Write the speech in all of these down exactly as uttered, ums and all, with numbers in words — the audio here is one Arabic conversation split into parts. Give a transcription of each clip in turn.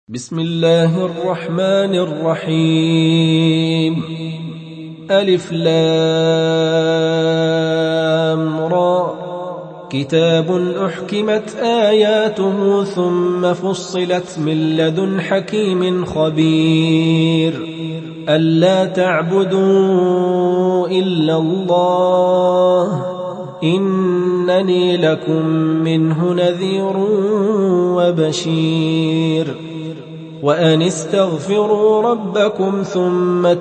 بسم الله الرحمن الرحيم. ألف لام را. كتاب أحكمت آياته ثم فصلت من لدن حكيم خبير. ألا تعبدوا إلا الله إنني لكم منه نذير وبشير. وأن استغفروا ربكم ثم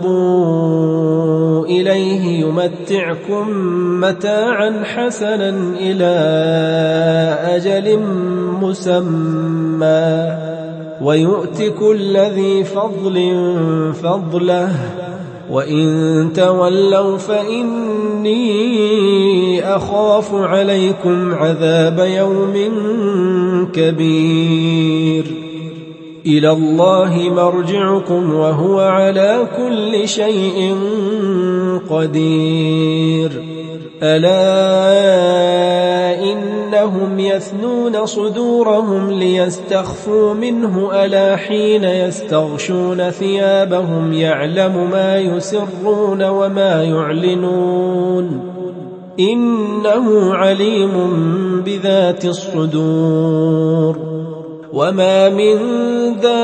توبوا إليه يمتعكم متاعا حسنا إلى أجل مسمى ويؤت كل ذي فضل فضله وإن تولوا فإني أخاف عليكم عذاب يوم كبير. إلى الله مرجعكم وهو على كل شيء قدير. ألا إنهم يثنون صدورهم ليستخفوا منه ألا حين يستغشون ثيابهم يعلم ما يسرون وما يعلنون إنه عليم بذات الصدور. وما من دابة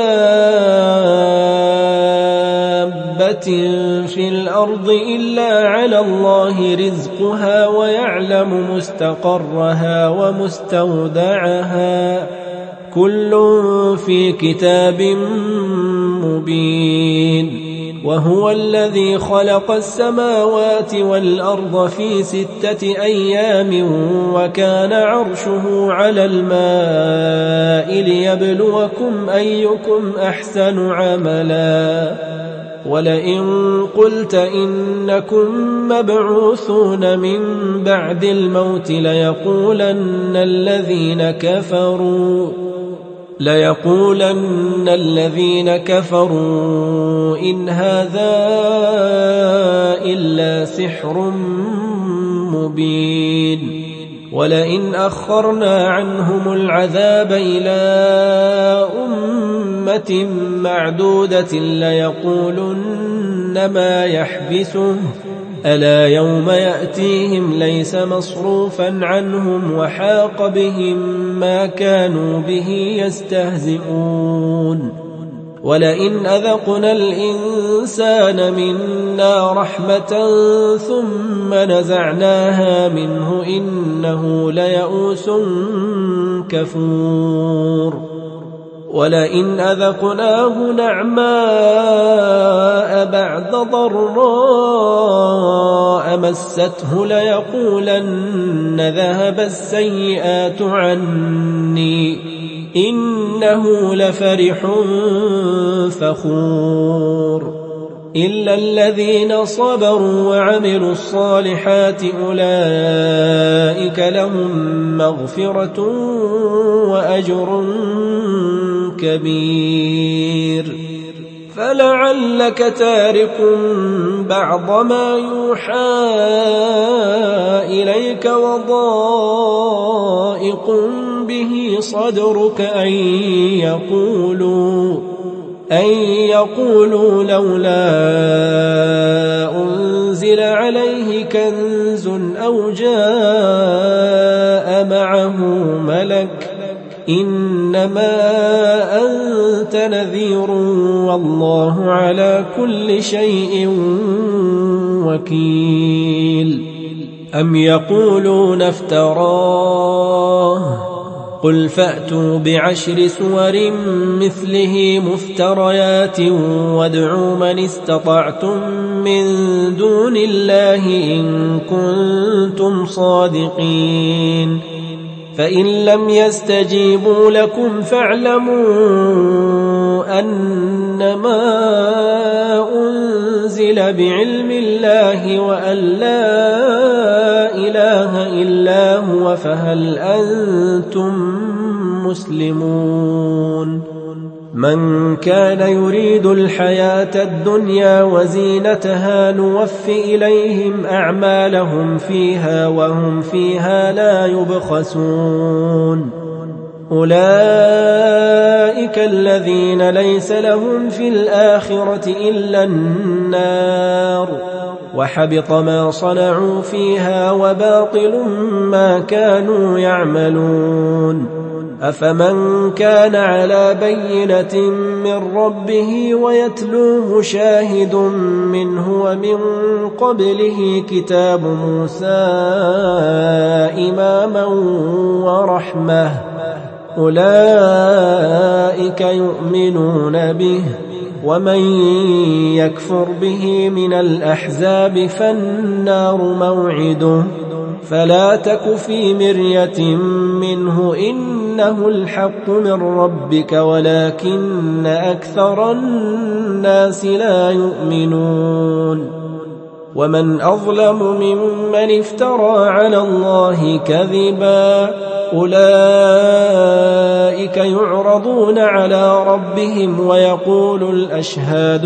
في الأرض إلا على الله رزقها ويعلم مستقرها ومستودعها كل في كتاب مبين. وهو الذي خلق السماوات والأرض في ستة أيام وكان عرشه على الماء ليبلوكم أيكم أحسن عملا. ولئن قلت إنكم مبعوثون من بعد الموت ليقولن الذين كفروا ليقولن الذين كفروا إن هذا إلا سحر مبين. ولئن أخرنا عنهم العذاب إلى أمة معدودة ليقولن ما يحبسه ألا يوم يأتيهم ليس مصروفا عنهم وحاق بهم ما كانوا به يستهزئون. ولئن أذقنا الإنسان منا رحمة ثم نزعناها منه إنه ليئوس كفور. ولئن أذقناه نعماء بعد ضراء مسته ليقولن ذهب السيئات عني إنه لفرح فخور. إلا الذين صبروا وعملوا الصالحات أولئك لهم مغفرة وأجر كبير. فلعلك تارك بعض ما يوحى إليك وضائق به صدرك أن يقولوا أن يقولوا لولا أنزل عليه كنز أو جاء معه ملك إنما أنت نذير والله على كل شيء وكيل. أم يقولون افتراه قل فأتوا بعشر سور مثله مفتريات وادعوا من استطعتم من دون الله إن كنتم صادقين. فإن لم يستجيبوا لكم فاعلموا أنما أنزل بعلم الله وأن لا إله إلا هو فهل أنتم مسلمون. من كان يريد الحياة الدنيا وزينتها نوف إليهم أعمالهم فيها وهم فيها لا يبخسون. أولئك الذين ليس لهم في الآخرة إلا النار وحبط ما صنعوا فيها وباطل ما كانوا يعملون. أفمن كان على بينة من ربه ويتلوه شاهد منه ومن قبله كتاب موسى إماما ورحمة أولئك يؤمنون به ومن يكفر به من الأحزاب فالنار موعده فلا تك في مرية منه إنه الحق من ربك ولكن أكثر الناس لا يؤمنون. ومن أظلم ممن افترى على الله كذبا أولئك يعرضون على ربهم ويقول الأشهاد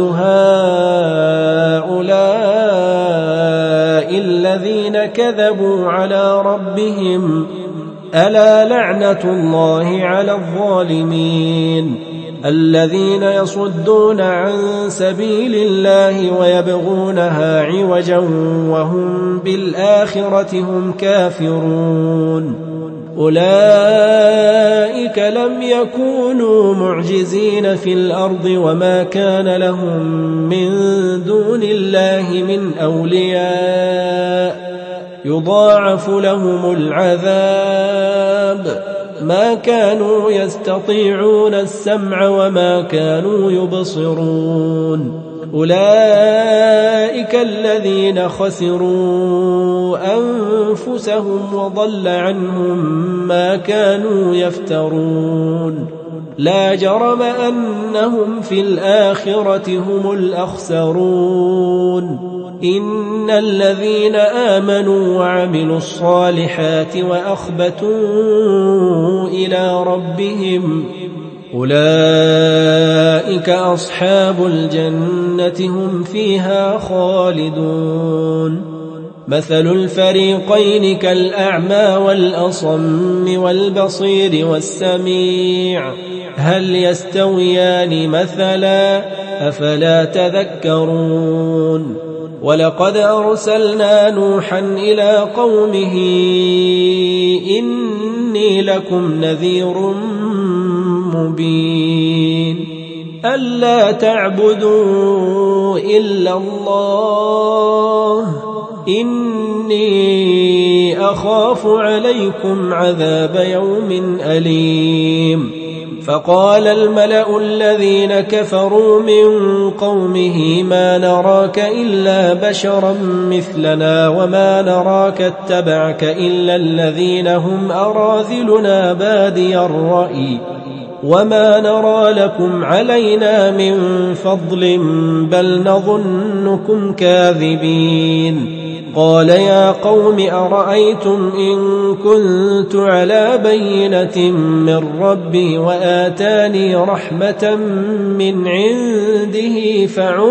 هؤلاء الذين كذبوا على ربهم ألا لعنة الله على الظالمين الذين يصدون عن سبيل الله ويبغونها عوجا وهم بالآخرة هم كافرون. أولئك لم يكونوا معجزين في الأرض وما كان لهم من دون الله من أولياء يضاعف لهم العذاب ما كانوا يستطيعون السمع وما كانوا يبصرون. أولئك الذين خسروا أنفسهم وضل عنهم ما كانوا يفترون. لا جرم أنهم في الآخرة هم الأخسرون. إن الذين آمنوا وعملوا الصالحات وأخبتوا إلى ربهم أولئك أصحاب الجنة هم فيها خالدون. مثل الفريقين كالأعمى والأصم والبصير والسميع هل يستويان مثلا أفلا تذكرون. ولقد أرسلنا نوحا إلى قومه إني لكم نذير مبين ألا تعبدوا إلا الله إني أخاف عليكم عذاب يوم أليم. فقال الملأ الذين كفروا من قومه ما نراك إلا بشرا مثلنا وما نراك اتبعك إلا الذين هم أراذلنا بادي الرأي وما نرى لكم علينا من فضل بل نظنكم كاذبين. قال يا قوم أرأيتم إن كنت على بينة من ربي وآتاني رحمة من عنده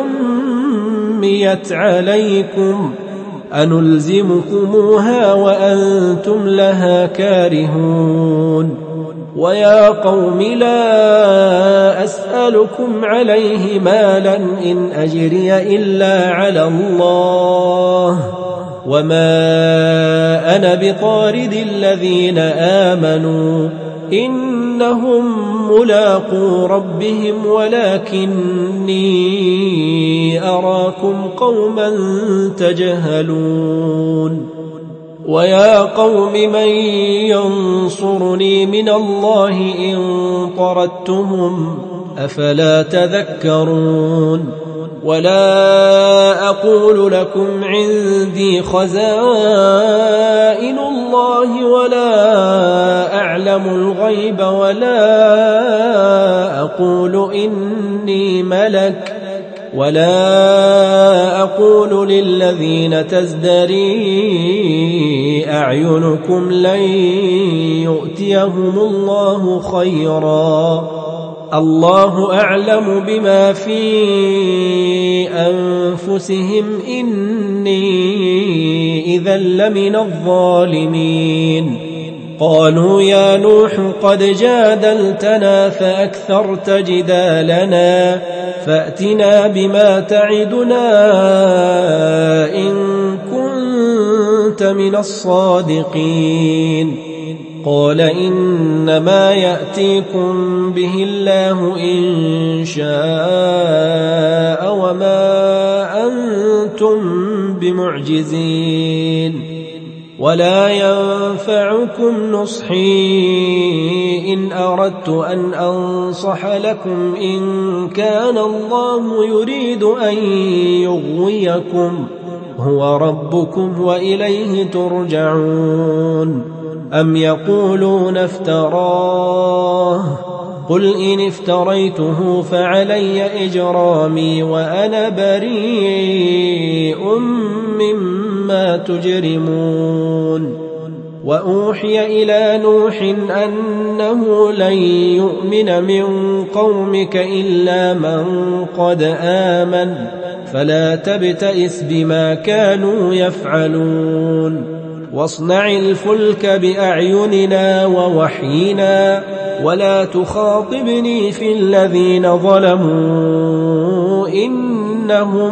فعميت عليكم أنلزمكموها وأنتم لها كارهون. ويا قوم لا أسألكم عليه مالا إن أجري إلا على الله وما أنا بطارد الذين آمنوا إنهم ملاقو ربهم ولكني أراكم قوما تجهلون. ويا قوم من ينصرني من الله إن طردتهم أفلا تذكرون. ولا أقول لكم عندي خزائن الله ولا أعلم الغيب ولا أقول إني ملك ولا أقول للذين تزدري أعينكم لن يؤتيهم الله خيرا الله أعلم بما في أنفسهم إني إذا لمن الظالمين. قالوا يا نوح قد جادلتنا فأكثرت جدالنا فأتنا بما تعدنا إن كنت من الصادقين قال إنما يأتيكم به الله إن شاء وما أنتم بمعجزين ولا ينفعكم نصحي إن أردت أن أنصح لكم إن كان الله يريد أن يغويكم هو ربكم وإليه ترجعون أم يقولون افتراه قل إن افتريته فعلي إجرامي وأنا بريء مما تجرمون وأوحي إلى نوح أنه لن يؤمن من قومك إلا من قد آمن فلا تبتئس بما كانوا يفعلون واصنع الفلك بأعيننا ووحينا ولا تخاطبني في الذين ظلموا إنهم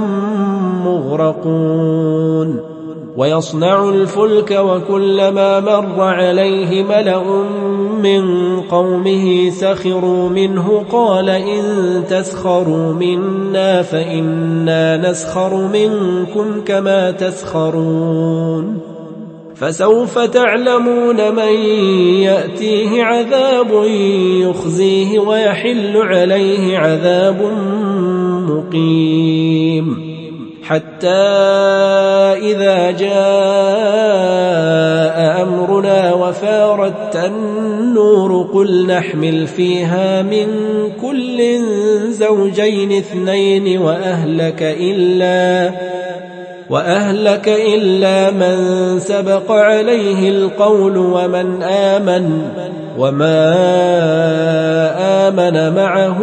مغرقون ويصنع الفلك وكلما مر عليه ملأ من قومه سخروا منه قال إن تسخروا منا فإنا نسخر منكم كما تسخرون فسوف تعلمون من يأتيه عذاب يخزيه ويحل عليه عذاب مقيم حتى إذا جاء أمرنا وفارت النور قل نحمل فيها من كل زوجين اثنين وأهلك إلا وأهلك إلا من سبق عليه القول ومن آمن وما آمن معه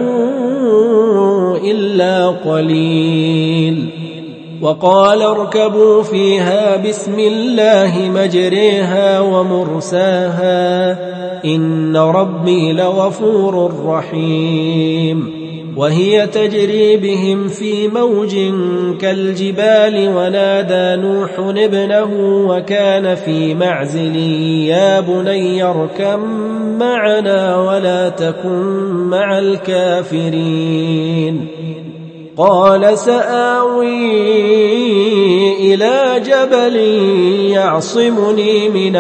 إلا قليل وقال اركبوا فيها بسم الله مجريها ومرساها إن ربي لغفور رحيم وهي تجري بهم في موج كالجبال ونادى نوح ابنه وكان في معزل يا بني اركب معنا ولا تكن مع الكافرين قال سآوي إلى جبل يعصمني من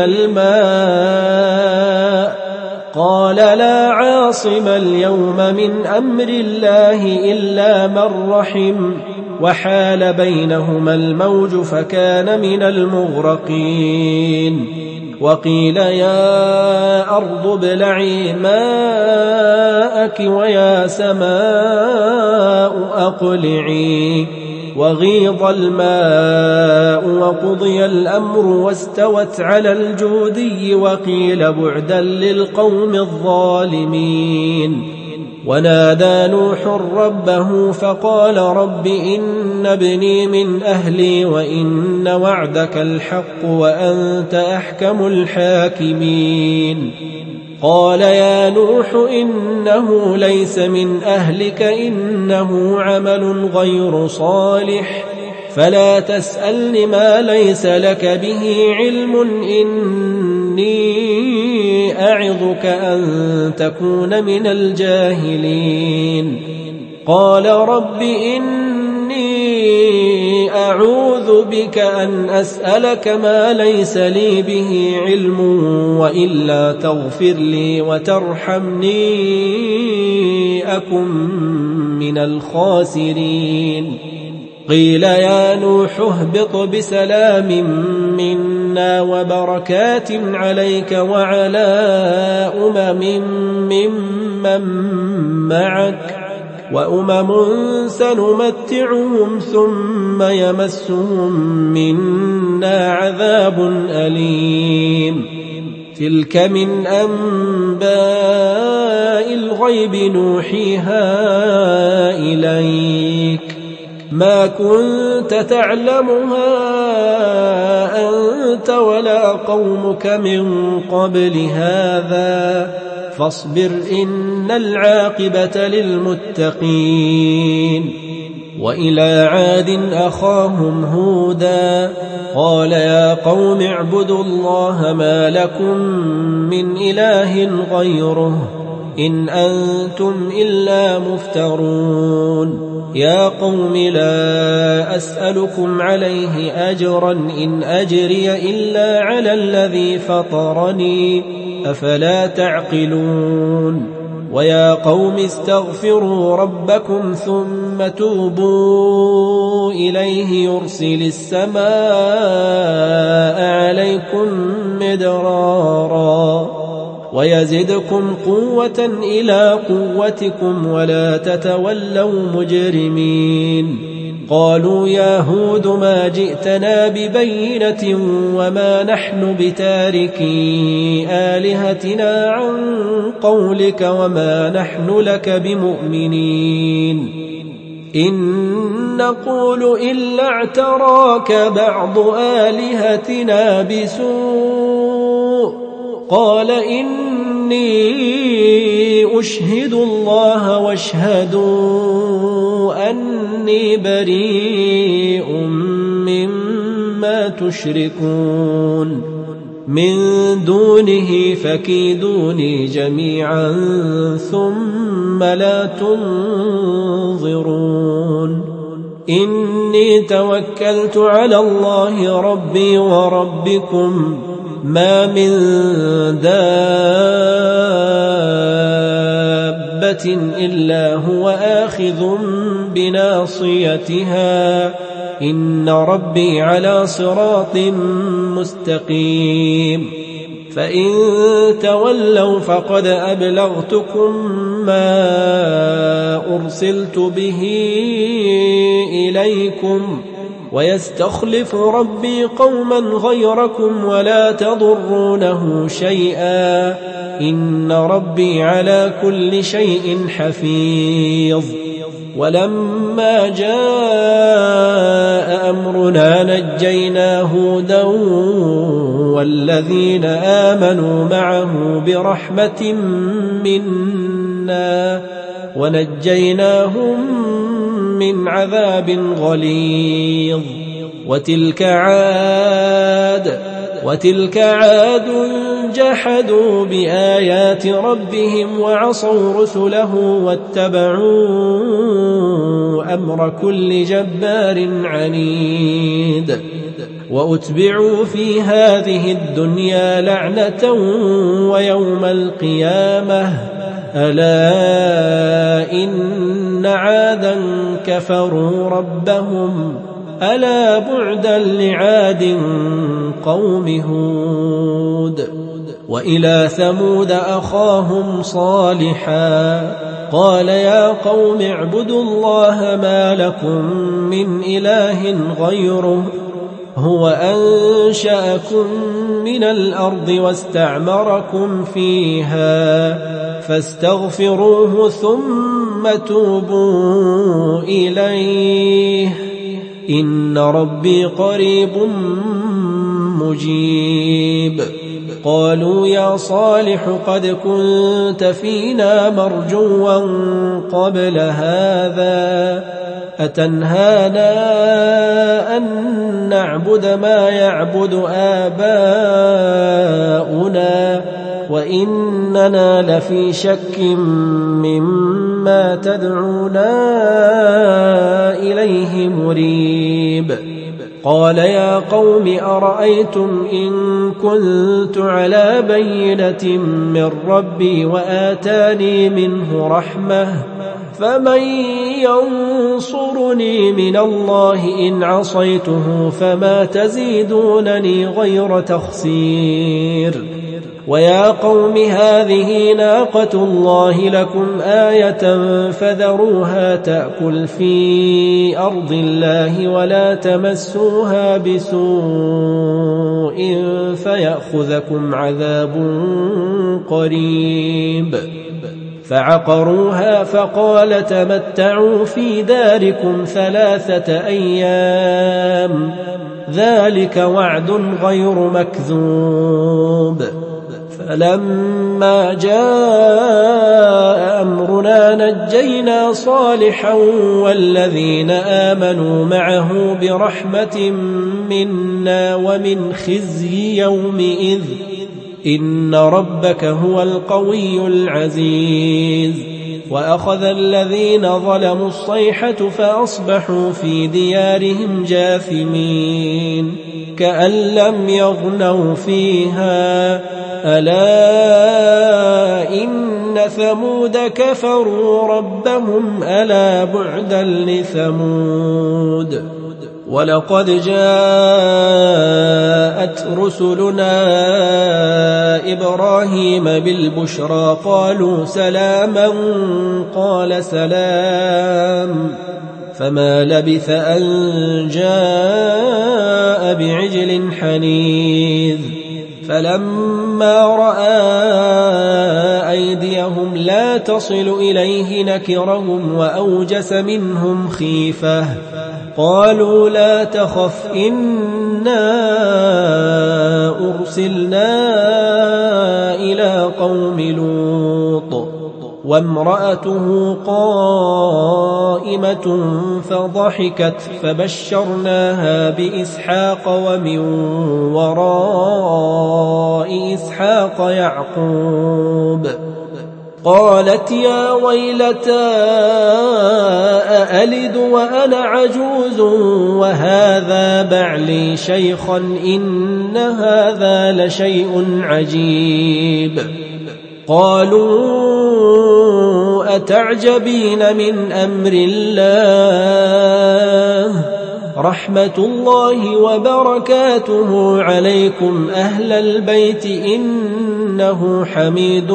الماء قال لا عاصم اليوم من أمر الله إلا من رحم وحال بينهما الموج فكان من المغرقين وقيل يا أرض ابلعي ماءك ويا سماء أقلعي وغيض الماء وقضي الأمر واستوت على الجودي وقيل بعدا للقوم الظالمين ونادى نوح ربه فقال رب إن ابني من أهلي وإن وعدك الحق وأنت أحكم الحاكمين قال يا نوح إنه ليس من أهلك إنه عمل غير صالح فلا تسألني ما ليس لك به علم إني أعظك أن تكون من الجاهلين قال رب إني أعوذ بك أن أسألك ما ليس لي به علم وإلا تغفر لي وترحمني أكن من الخاسرين قيل يا نوح اهبط بسلام منا وبركات عليك وعلى أمم ممن معك وأمم سنمتعهم ثم يمسهم منا عذاب أليم تلك من أنباء الغيب نوحيها إليك ما كنت تعلمها أنت ولا قومك من قبل هذا فاصبر إن العاقبة للمتقين. وإلى عاد أخاهم هودا قال يا قوم اعبدوا الله ما لكم من إله غيره إن أنتم إلا مفترون. يا قوم لا أسألكم عليه أجرا إن أجري إلا على الذي فطرني أفلا تعقلون. ويا قوم استغفروا ربكم ثم توبوا إليه يرسل السماء عليكم مدرارا ويزدكم قوة إلى قوتكم ولا تتولوا مجرمين. قالوا يا هود ما جئتنا ببينة وما نحن بتاركي آلهتنا عن قولك وما نحن لك بمؤمنين إن نقول إلا اعتراك بعض آلهتنا بسوء قال إني أشهد الله واشهدوا أني بريء مما تشركون من دونه فكيدوني جميعا ثم لا تنظرون. إني توكلت على الله ربي وربكم ما من دابة إلا هو آخذ بناصيتها إن ربي على صراط مستقيم. فإن تولوا فقد أبلغتكم ما أرسلت به إليكم ويستخلف ربي قوما غيركم ولا تضرونه شيئا إن ربي على كل شيء حفيظ. ولما جاء أمرنا نجينا هودا والذين آمنوا معه برحمة منا ونجيناهم من عذاب غليظ. وتلك عاد وتلك عاد جحدوا بآيات ربهم وعصوا رسله واتبعوا أمر كل جبار عنيد. وأتبعوا في هذه الدنيا لعنة ويوم القيامة ألا إن عادا كفروا ربهم ألا بعدا لعاد قوم هود. وإلى ثمود أخاهم صالحا قال يا قوم اعبدوا الله ما لكم من إله غيره هو أنشأكم من الأرض واستعمركم فيها فاستغفروه ثم توبوا إليه إن ربي قريب مجيب. قالوا يا صالح قد كنت فينا مرجوا قبل هذا أتنهانا أن نعبد ما يعبد آباؤنا وإننا لفي شك مما تدعونا إليه مريب. قال يا قوم أرأيتم إن كنت على بينة من ربي وآتاني منه رحمة فمن ينصرني من الله إن عصيته فما تزيدونني غير تخسير. ويا قوم هذه ناقة الله لكم آية فذروها تأكل في أرض الله ولا تمسوها بسوء فيأخذكم عذاب قريب. فعقروها فقال تمتعوا في داركم ثلاثة أيام ذلك وعد غير مكذوب فلما جاء أمرنا نجينا صالحا والذين آمنوا معه برحمة منا ومن خزي يومئذ إن ربك هو القوي العزيز وأخذ الذين ظلموا الصيحة فأصبحوا في ديارهم جاثمين كأن لم يغنوا فيها ألا إن ثمود كفروا ربهم ألا بعدا لثمود ولقد جاءت رسلنا إبراهيم بالبشرى قالوا سلاما قال سلام فما لبث أن جاء بعجل حنيذ فلما رأى أيديهم لا تصل إليه نكرهم وأوجس منهم خيفة قالوا لا تخف إنا أرسلنا إلى قوم لوط وامرأته قائمة فضحكت فبشرناها بإسحاق ومن وراء إسحاق يعقوب قالت يا ويلتى أألد وأنا عجوز وهذا بعلي شيخا إن هذا لشيء عجيب قالوا أتعجبين من أمر الله رحمة الله وبركاته عليكم أهل البيت إنه حميد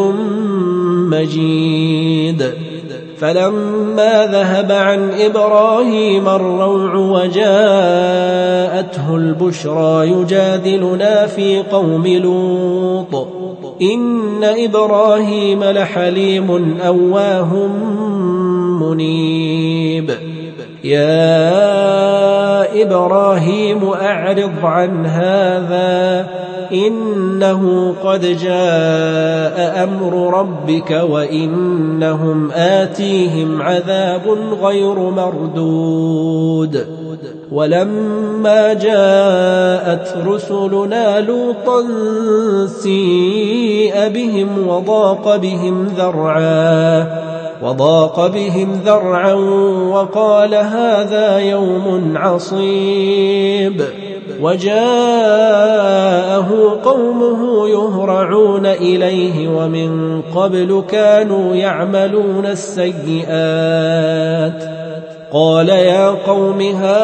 مجيد فلما ذهب عن إبراهيم الروع وجاءته البشرى يجادلنا في قوم لوط إن إبراهيم لحليم أواه منيب يا إبراهيم أعرض عن هذا إنه قد جاء أمر ربك وإنهم آتيهم عذاب غير مردود ولما جاءت رسلنا لوطا سيء بهم وضاق بهم ذرعا وضاق بهم ذرعا وقال هذا يوم عصيب وجاءه قومه يهرعون إليه ومن قبل كانوا يعملون السيئات قال يا قوم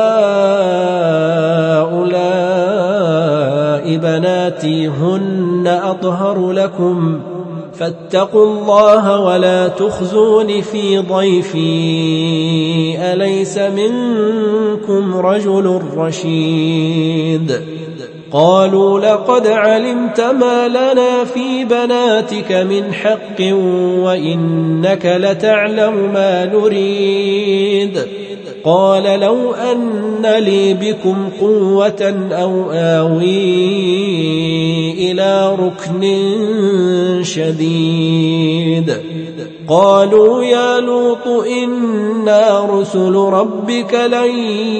هؤلاء بناتي هن أطهر لكم فاتقوا الله ولا تخزون في ضيفي أليس منكم رجل رشيد قالوا لقد علمت ما لنا في بناتك من حق وإنك لتعلم ما نريد قال لو أن لي بكم قوة أو آوي إلى ركن شديد قالوا يا لوط إنا رسل ربك لن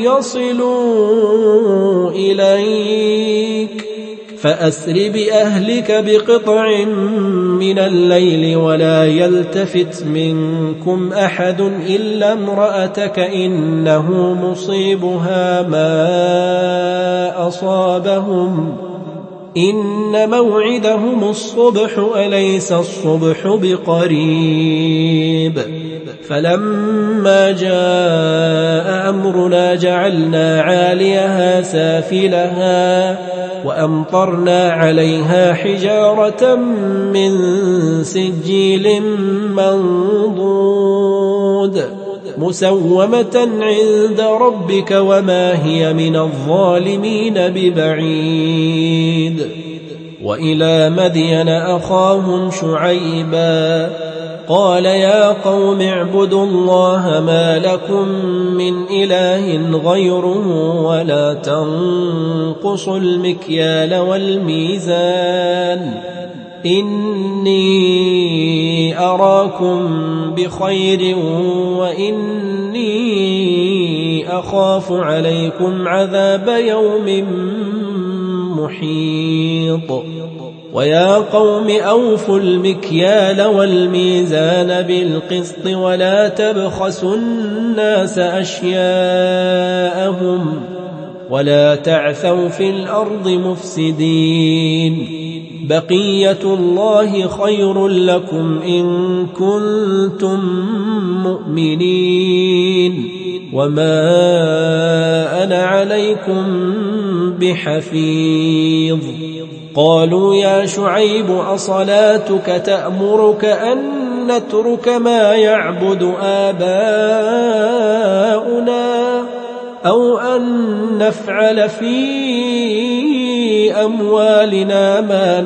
يصلوا إليك فأسر بأهلك بقطع من الليل ولا يلتفت منكم أحد إلا امرأتك إنه مصيبها ما أصابهم إن موعدهم الصبح أليس الصبح بقريب فلما جاء أمرنا جعلنا عاليها سافلها وأمطرنا عليها حجارة من سجيل منضود مسومة عند ربك وما هي من الظالمين ببعيد وإلى مدين أخاهم شعيبا قال يا قوم اعبدوا الله ما لكم من إله غيره ولا تنقصوا المكيال والميزان إني أراكم بخير وإني أخاف عليكم عذاب يوم محيط ويا قوم أوفوا المكيال والميزان بالقسط ولا تبخسوا الناس أشياءهم ولا تعثوا في الأرض مفسدين بقية الله خير لكم إن كنتم مؤمنين وما أنا عليكم بحفيظ قالوا يا شعيب أصلاتك تأمرك أن نترك ما يعبد آباؤنا أو أن نفعل في أموالنا ما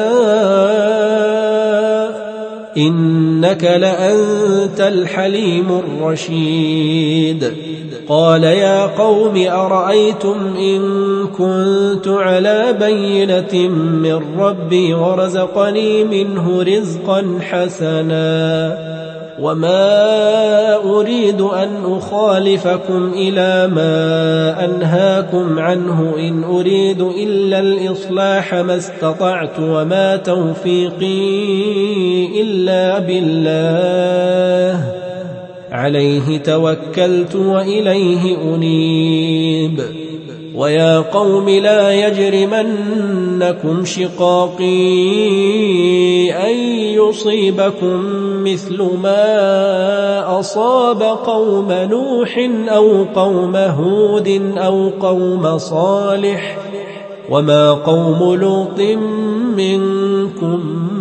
نشاء إنك لأنت الحليم الرشيد قال يا قوم أرأيتم إن كنت على بينة من ربي ورزقني منه رزقا حسنا وما أريد أن أخالفكم إلى ما أنهاكم عنه إن أريد إلا الإصلاح ما استطعت وما توفيقي إلا بالله عليه توكلت وإليه أنيب ويا قوم لا يجرمنكم شقاقي أن يصيبكم مثل ما أصاب قوم نوح أو قوم هود أو قوم صالح وما قوم لوط منكم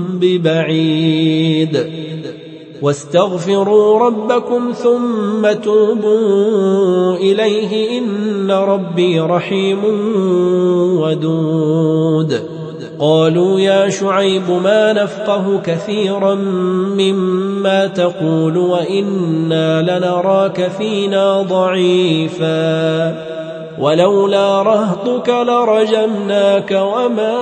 ببعيد واستغفروا ربكم ثم توبوا إليه إن ربي رحيم ودود قالوا يا شعيب ما نفقه كثيرا مما تقول وإنا لنراك فينا ضعيفا ولولا رهطك لرجمناك وما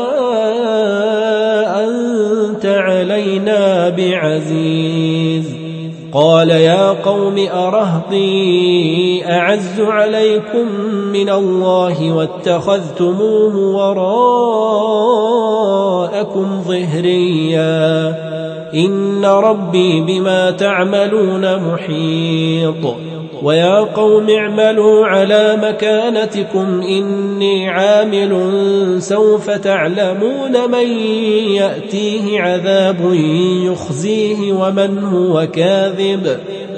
أنت علينا بعزيز قال يا قوم أرهطي أعز عليكم من الله واتخذتموه وراءكم ظهريا إن ربي بما تعملون محيط ويا قوم اعملوا على مكانتكم إني عامل سوف تعلمون من يأتيه عذاب يخزيه ومن هو كاذب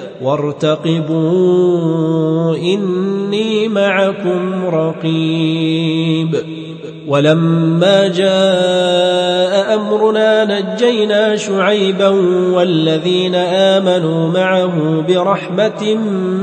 وارتقبوا إني معكم رقيب ولما جاء أمرنا نجينا شعيبا والذين آمنوا معه برحمة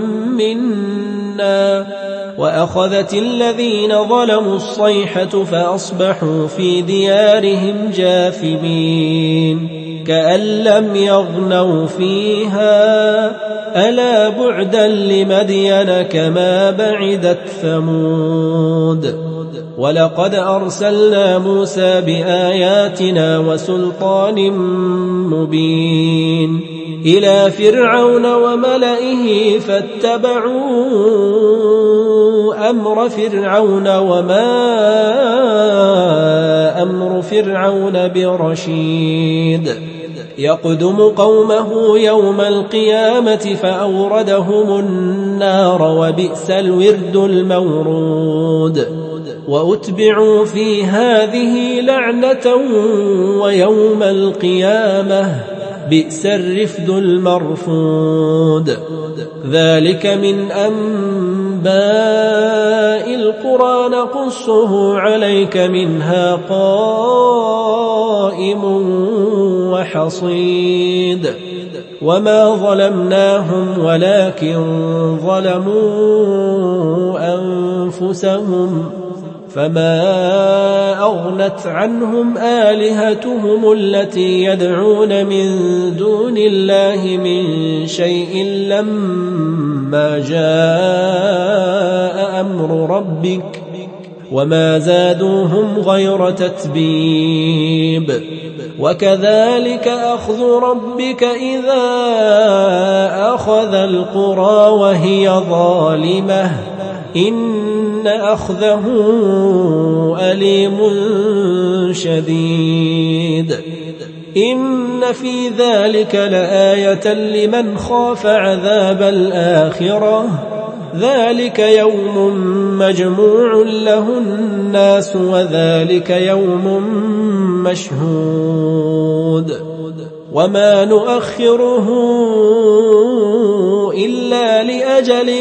منا وأخذت الذين ظلموا الصيحة فأصبحوا في ديارهم جاثمين كأن لم يغنوا فيها ألا بعدا لمدين كما بعدت ثمود ولقد أرسلنا موسى بآياتنا وسلطان مبين إلى فرعون وملئه فاتبعوا أمر فرعون وما أمر فرعون برشيد يقدم قومه يوم القيامة فأوردهم النار وبئس الورد المورود وأتبعوا في هذه لعنة ويوم القيامة بئس الرفد المرفود ذلك من أنباء القرى نقصه عليك منها قائم وحصيد وما ظلمناهم ولكن ظلموا أنفسهم فما أغنت عنهم آلهتهم التي يدعون من دون الله من شيء لما جاء أمر ربك وما زادوهم غير تتبيب وكذلك أخذ ربك إذا أخذ القرى وهي ظالمة إن أخذه أليم شديد إن في ذلك لآية لمن خاف عذاب الآخرة ذلك يوم مجموع له الناس وذلك يوم مشهود وما نؤخره إلا لأجل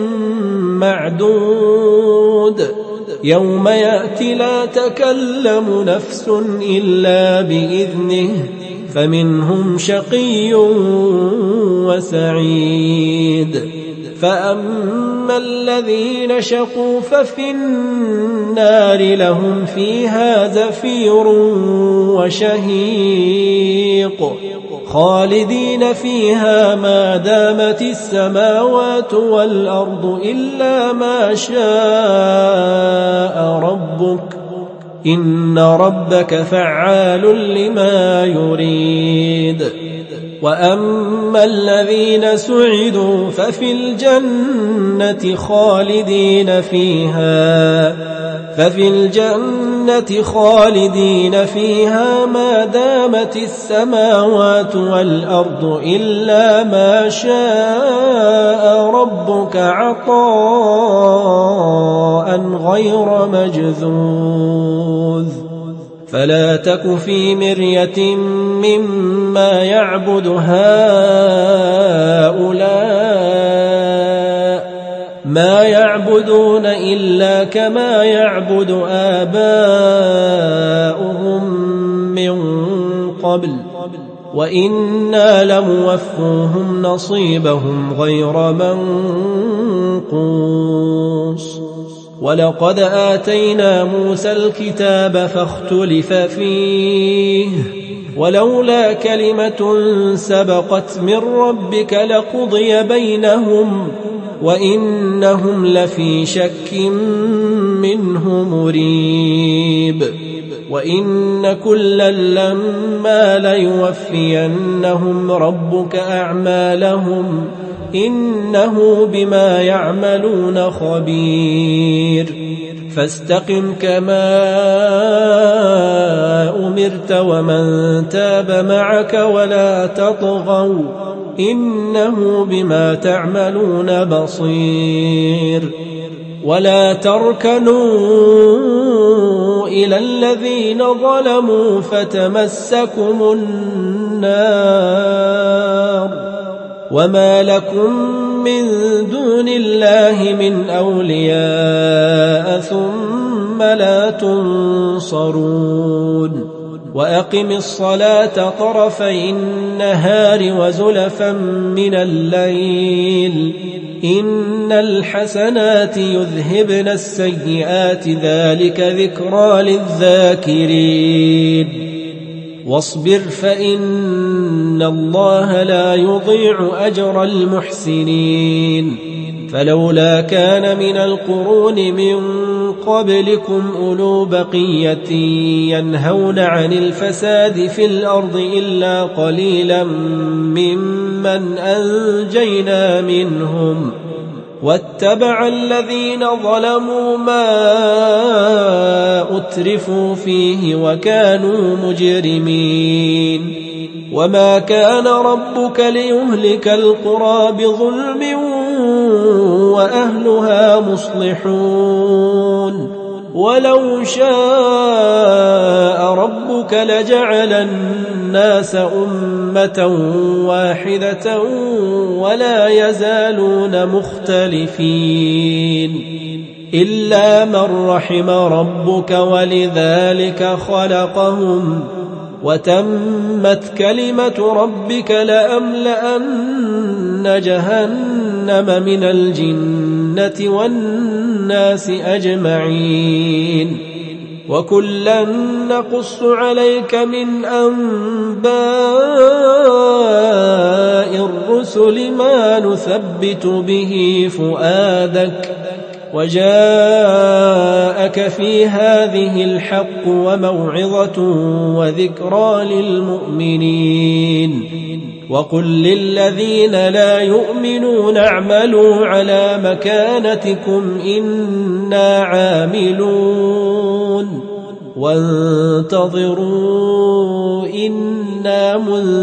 معدود يوم يأتي لا تكلم نفس إلا بإذنه فمنهم شقي وسعيد فأما الذين شقوا ففي النار لهم فيها زفير وشهيق خالدين فيها ما دامت السماوات والأرض إلا ما شاء ربك إن ربك فعال لما يريد وأما الذين سعدوا ففي الجنة خالدين فيها ففي الجنة خالدين فيها ما دامت السماوات والأرض إلا ما شاء ربك عطاء غير مجذوذ فلا تك في مرية مما يعبد هؤلاء ما يعبدون إلا كما يعبد آباؤهم من قبل وإنا لموفوهم نصيبهم غير منقوص ولقد آتينا موسى الكتاب فاختلف فيه ولولا كلمة سبقت من ربك لقضي بينهم وإنهم لفي شك منه مريب وإن كلا لما ليوفينهم ربك أعمالهم إنه بما يعملون خبير فاستقم كما أمرت ومن تاب معك ولا تطغوا إنه بما تعملون بصير ولا تركنوا إلى الذين ظلموا فتمسكم النار وما لكم من دون الله من أولياء ثم لا تنصرون وأقم الصلاة طرفي النهار وزلفا من الليل إن الحسنات يذهبن السيئات ذلك ذكرى للذاكرين واصبر فإن الله لا يضيع أجر المحسنين فلولا كان من القرون من قبلكم أولو بقية ينهون عن الفساد في الأرض إلا قليلا ممن أنجينا منهم واتبع الذين ظلموا ما أترفوا فيه وكانوا مجرمين وما كان ربك ليهلك القرى بظلم وأهلها مصلحون ولو شاء ربك لجعل الناس أمة واحدة ولا يزالون مختلفين إلا من رحم ربك ولذلك خلقهم وتمت كلمة ربك لأملأن جهنم جهنم من الجنة والناس أجمعين وكلا نقص عليك من أنباء الرسل ما نثبت به فؤادك وجاءك في هذه الحق وموعظة وذكرى للمؤمنين وقل للذين لا يؤمنون اعملوا على مكانتكم إنا عاملون وانتظروا إنا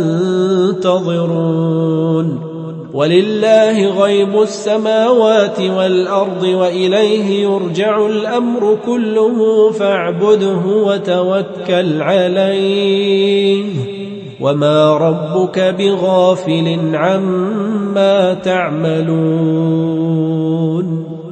منتظرون ولله غيب السماوات والأرض وإليه يرجع الأمر كله فاعبده وتوكل عليه وما ربك بغافل عما تعملون